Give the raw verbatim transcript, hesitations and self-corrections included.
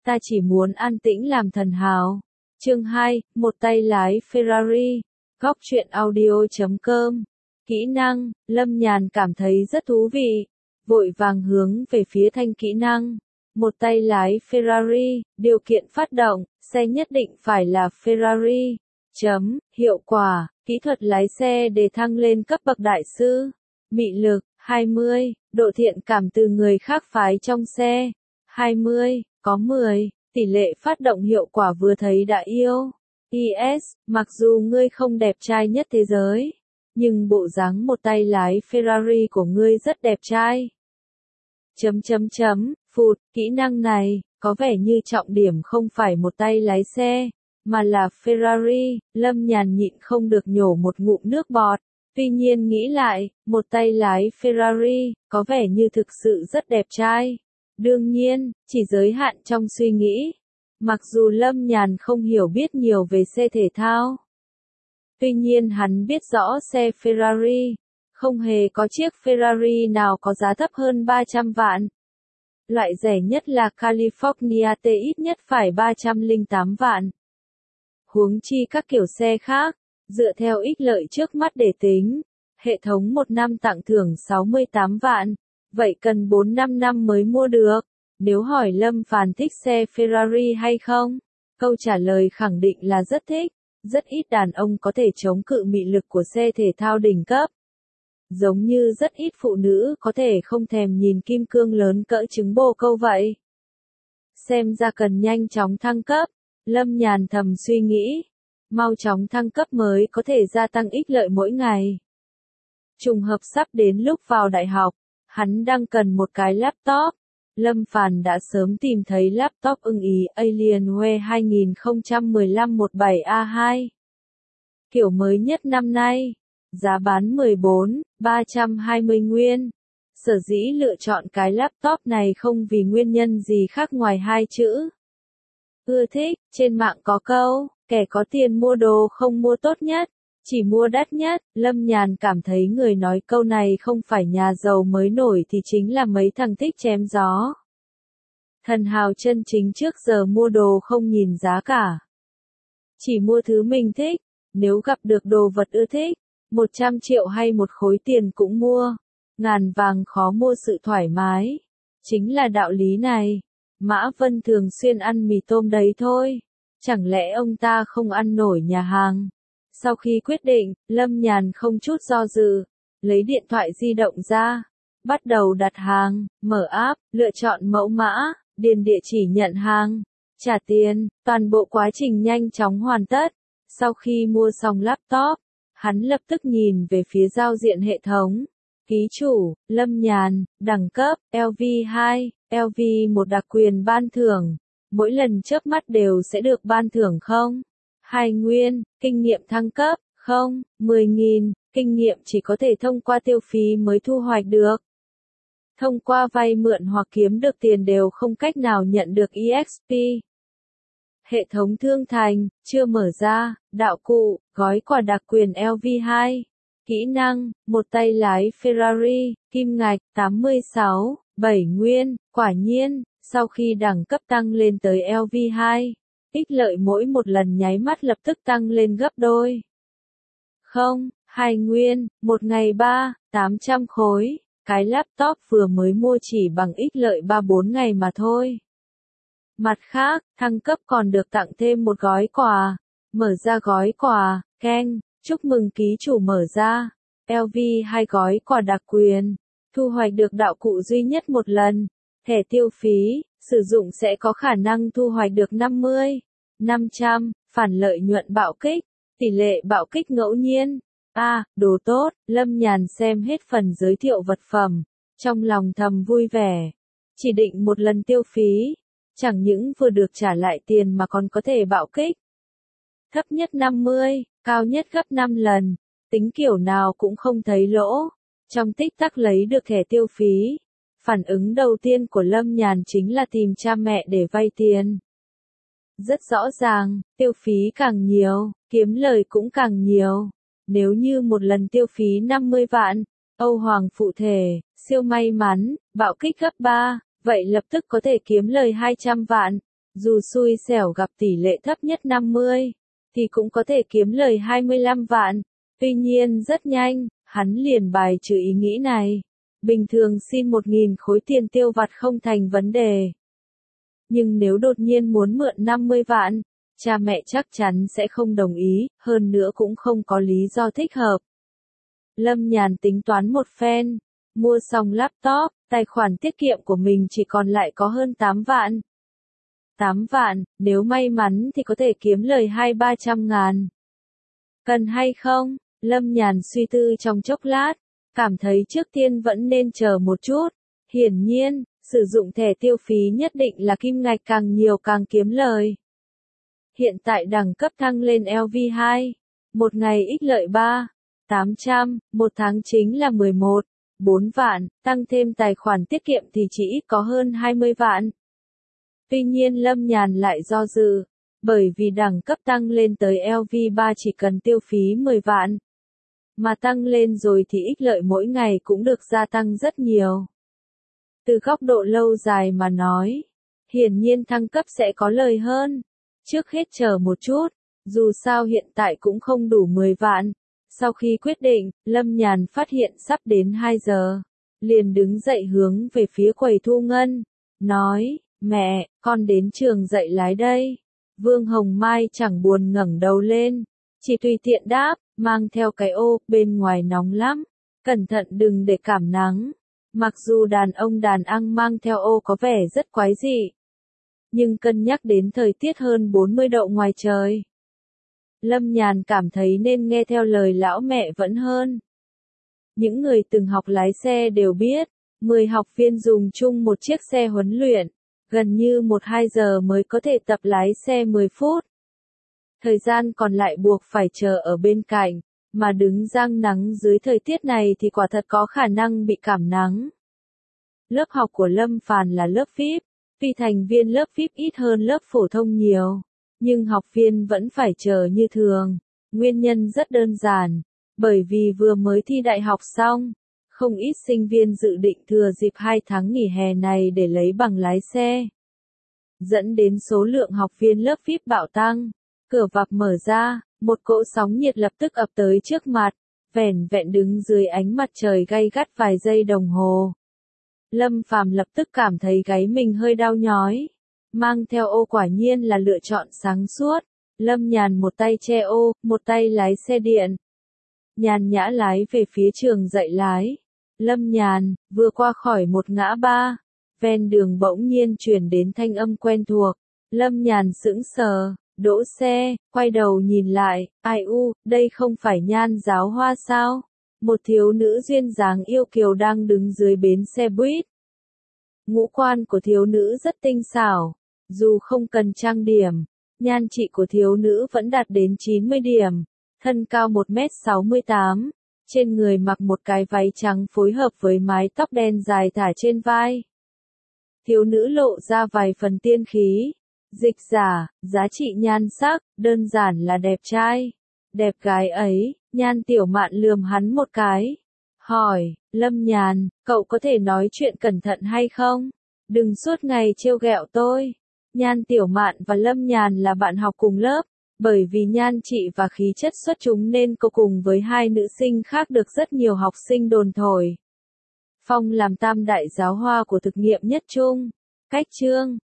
ta chỉ muốn an tĩnh làm thần hào. Chương hai, một tay lái Ferrari. Góc truyện audio chấm com. Kỹ năng, Lâm Nhàn cảm thấy rất thú vị, vội vàng hướng về phía thanh kỹ năng. Một tay lái Ferrari, điều kiện phát động, xe nhất định phải là Ferrari. Chấm, hiệu quả, kỹ thuật lái xe để thăng lên cấp bậc đại sư. Mị lực, hai mươi, độ thiện cảm từ người khác phái trong xe. hai mươi, có mười, tỷ lệ phát động hiệu quả vừa thấy đã yêu. i ét, mặc dù ngươi không đẹp trai nhất thế giới, nhưng bộ dáng một tay lái Ferrari của ngươi rất đẹp trai. Chấm chấm chấm, phụt, kỹ năng này, có vẻ như trọng điểm không phải một tay lái xe, mà là Ferrari. Lâm Nhàn nhịn không được nhổ một ngụm nước bọt. Tuy nhiên nghĩ lại, một tay lái Ferrari, có vẻ như thực sự rất đẹp trai. Đương nhiên, chỉ giới hạn trong suy nghĩ. Mặc dù Lâm Nhàn không hiểu biết nhiều về xe thể thao, tuy nhiên hắn biết rõ xe Ferrari. Không hề có chiếc Ferrari nào có giá thấp hơn ba trăm vạn. Loại rẻ nhất là California T ít nhất phải ba trăm lẻ tám vạn. Huống chi các kiểu xe khác, dựa theo ích lợi trước mắt để tính, hệ thống một năm tặng thưởng sáu mươi tám vạn, vậy cần bốn năm năm mới mua được. Nếu hỏi Lâm Phàm thích xe Ferrari hay không? Câu trả lời khẳng định là rất thích. Rất ít đàn ông có thể chống cự mị lực của xe thể thao đỉnh cấp. Giống như rất ít phụ nữ có thể không thèm nhìn kim cương lớn cỡ trứng bồ câu vậy. Xem ra cần nhanh chóng thăng cấp. Lâm Nhàn thầm suy nghĩ. Mau chóng thăng cấp mới có thể gia tăng ích lợi mỗi ngày. Trùng hợp sắp đến lúc vào đại học, hắn đang cần một cái laptop. Lâm Phàm đã sớm tìm thấy laptop ưng ý Alienware hai không một lăm mười bảy A hai. Kiểu mới nhất năm nay, giá bán mười bốn nghìn ba trăm hai mươi nguyên. Sở dĩ lựa chọn cái laptop này không vì nguyên nhân gì khác ngoài hai chữ ưa thích. Trên mạng có câu, kẻ có tiền mua đồ không mua tốt nhất, chỉ mua đắt nhất. Lâm Nhàn cảm thấy người nói câu này không phải nhà giàu mới nổi thì chính là mấy thằng thích chém gió. Thần hào chân chính trước giờ mua đồ không nhìn giá cả, chỉ mua thứ mình thích. Nếu gặp được đồ vật ưa thích, một trăm triệu hay một khối tiền cũng mua. Ngàn vàng khó mua sự thoải mái. Chính là đạo lý này. Mã Vân thường xuyên ăn mì tôm đấy thôi. Chẳng lẽ ông ta không ăn nổi nhà hàng? Sau khi quyết định, Lâm Nhàn không chút do dự, lấy điện thoại di động ra, bắt đầu đặt hàng, mở app, lựa chọn mẫu mã, điền địa chỉ nhận hàng, trả tiền. Toàn bộ quá trình nhanh chóng hoàn tất. Sau khi mua xong laptop, hắn lập tức nhìn về phía giao diện hệ thống. Ký chủ, Lâm Nhàn, đẳng cấp, L V hai, L V một đặc quyền ban thưởng. Mỗi lần chớp mắt đều sẽ được ban thưởng không? hai nguyên, kinh nghiệm thăng cấp, không, mười nghìn, kinh nghiệm chỉ có thể thông qua tiêu phí mới thu hoạch được. Thông qua vay mượn hoặc kiếm được tiền đều không cách nào nhận được e ích pê. Hệ thống thương thành, chưa mở ra, đạo cụ, gói quà đặc quyền L V hai. Kỹ năng, một tay lái Ferrari, kim ngạch, tám mươi sáu, bảy nguyên. Quả nhiên, sau khi đẳng cấp tăng lên tới L V hai, ích lợi mỗi một lần nháy mắt lập tức tăng lên gấp đôi. Không, hai nguyên, một ngày ba, tám trăm khối. Cái laptop vừa mới mua chỉ bằng ích lợi ba bốn ngày mà thôi. Mặt khác, thăng cấp còn được tặng thêm một gói quà. Mở ra gói quà, keng, chúc mừng ký chủ mở ra L V hai gói quà đặc quyền. Thu hoạch được đạo cụ duy nhất một lần. Thẻ tiêu phí, sử dụng sẽ có khả năng thu hoạch được năm mươi, năm trăm, phản lợi nhuận bạo kích, tỷ lệ bạo kích ngẫu nhiên. A, à, đồ tốt. Lâm Nhàn xem hết phần giới thiệu vật phẩm, trong lòng thầm vui vẻ. Chỉ định một lần tiêu phí, chẳng những vừa được trả lại tiền mà còn có thể bạo kích. Thấp nhất năm mươi, cao nhất gấp năm lần, tính kiểu nào cũng không thấy lỗ. Trong tích tắc lấy được thẻ tiêu phí, phản ứng đầu tiên của Lâm Nhàn chính là tìm cha mẹ để vay tiền. Rất rõ ràng, tiêu phí càng nhiều, kiếm lời cũng càng nhiều. Nếu như một lần tiêu phí năm mươi vạn, Âu Hoàng phụ thể, siêu may mắn, bạo kích gấp ba, vậy lập tức có thể kiếm lời hai trăm vạn. Dù xui xẻo gặp tỷ lệ thấp nhất năm mươi, thì cũng có thể kiếm lời hai mươi lăm vạn. Tuy nhiên rất nhanh, hắn liền bài trừ ý nghĩ này. Bình thường xin một nghìn khối tiền tiêu vặt không thành vấn đề. Nhưng nếu đột nhiên muốn mượn năm mươi vạn, cha mẹ chắc chắn sẽ không đồng ý, hơn nữa cũng không có lý do thích hợp. Lâm Nhàn tính toán một phen, mua xong laptop, tài khoản tiết kiệm của mình chỉ còn lại có hơn tám vạn. tám vạn, nếu may mắn thì có thể kiếm lời hai ba trăm ngàn. Cần hay không? Lâm Nhàn suy tư trong chốc lát, cảm thấy trước tiên vẫn nên chờ một chút. Hiển nhiên, sử dụng thẻ tiêu phí nhất định là kim ngạch càng nhiều càng kiếm lời. Hiện tại đẳng cấp thăng lên L V hai, một ngày ích lợi ba, tám trăm, một tháng chính là mười một, bốn vạn, tăng thêm tài khoản tiết kiệm thì chỉ ít có hơn hai mươi vạn. Tuy nhiên Lâm Nhàn lại do dự, bởi vì đẳng cấp tăng lên tới L V ba chỉ cần tiêu phí mười vạn. Mà tăng lên rồi thì ích lợi mỗi ngày cũng được gia tăng rất nhiều. Từ góc độ lâu dài mà nói, hiển nhiên thăng cấp sẽ có lời hơn. Trước hết chờ một chút, dù sao hiện tại cũng không đủ mười vạn. Sau khi quyết định, Lâm Nhàn phát hiện sắp đến hai giờ, liền đứng dậy hướng về phía quầy thu ngân, nói, mẹ, con đến trường dạy lái đây. Vương Hồng Mai chẳng buồn ngẩng đầu lên, chỉ tùy tiện đáp, mang theo cái ô, bên ngoài nóng lắm, cẩn thận đừng để cảm nắng. Mặc dù đàn ông đàn ăn mang theo ô có vẻ rất quái dị, nhưng cân nhắc đến thời tiết hơn bốn mươi độ ngoài trời, Lâm Nhàn cảm thấy nên nghe theo lời lão mẹ vẫn hơn. Những người từng học lái xe đều biết, mười học viên dùng chung một chiếc xe huấn luyện, gần như một hai giờ mới có thể tập lái xe mười phút. Thời gian còn lại buộc phải chờ ở bên cạnh, mà đứng giang nắng dưới thời tiết này thì quả thật có khả năng bị cảm nắng. Lớp học của Lâm Phàn là lớp vi ai pi, tuy thành viên lớp vi ai pi ít hơn lớp phổ thông nhiều, nhưng học viên vẫn phải chờ như thường. Nguyên nhân rất đơn giản, bởi vì vừa mới thi đại học xong, không ít sinh viên dự định thừa dịp hai tháng nghỉ hè này để lấy bằng lái xe. Dẫn đến số lượng học viên lớp vi ai pi bạo tăng, cửa vạp mở ra, một cỗ sóng nhiệt lập tức ập tới trước mặt, vẻn vẹn đứng dưới ánh mặt trời gay gắt vài giây đồng hồ. Lâm Phàm lập tức cảm thấy gáy mình hơi đau nhói. Mang theo ô quả nhiên là lựa chọn sáng suốt. Lâm Nhàn một tay che ô, một tay lái xe điện. Nhàn nhã lái về phía trường dạy lái. Lâm Nhàn, vừa qua khỏi một ngã ba, ven đường bỗng nhiên truyền đến thanh âm quen thuộc. Lâm Nhàn sững sờ, đỗ xe, quay đầu nhìn lại, ai u, đây không phải Nhan Giáo Hoa sao? Một thiếu nữ duyên dáng yêu kiều đang đứng dưới bến xe buýt. Ngũ quan của thiếu nữ rất tinh xảo, dù không cần trang điểm, nhan trị của thiếu nữ vẫn đạt đến chín mươi điểm, thân cao một mét sáu mươi tám, trên người mặc một cái váy trắng phối hợp với mái tóc đen dài thả trên vai. Thiếu nữ lộ ra vài phần tiên khí, dịch giả, giá trị nhan sắc, đơn giản là đẹp trai. Đẹp gái ấy, Nhan Tiểu Mạn lườm hắn một cái. Hỏi, Lâm Nhàn, cậu có thể nói chuyện cẩn thận hay không? Đừng suốt ngày trêu ghẹo tôi. Nhan Tiểu Mạn và Lâm Nhàn là bạn học cùng lớp, bởi vì nhan trị và khí chất xuất chúng nên cô cùng với hai nữ sinh khác được rất nhiều học sinh đồn thổi. Phong làm tam đại giáo hoa của thực nghiệm nhất trung. Cách chương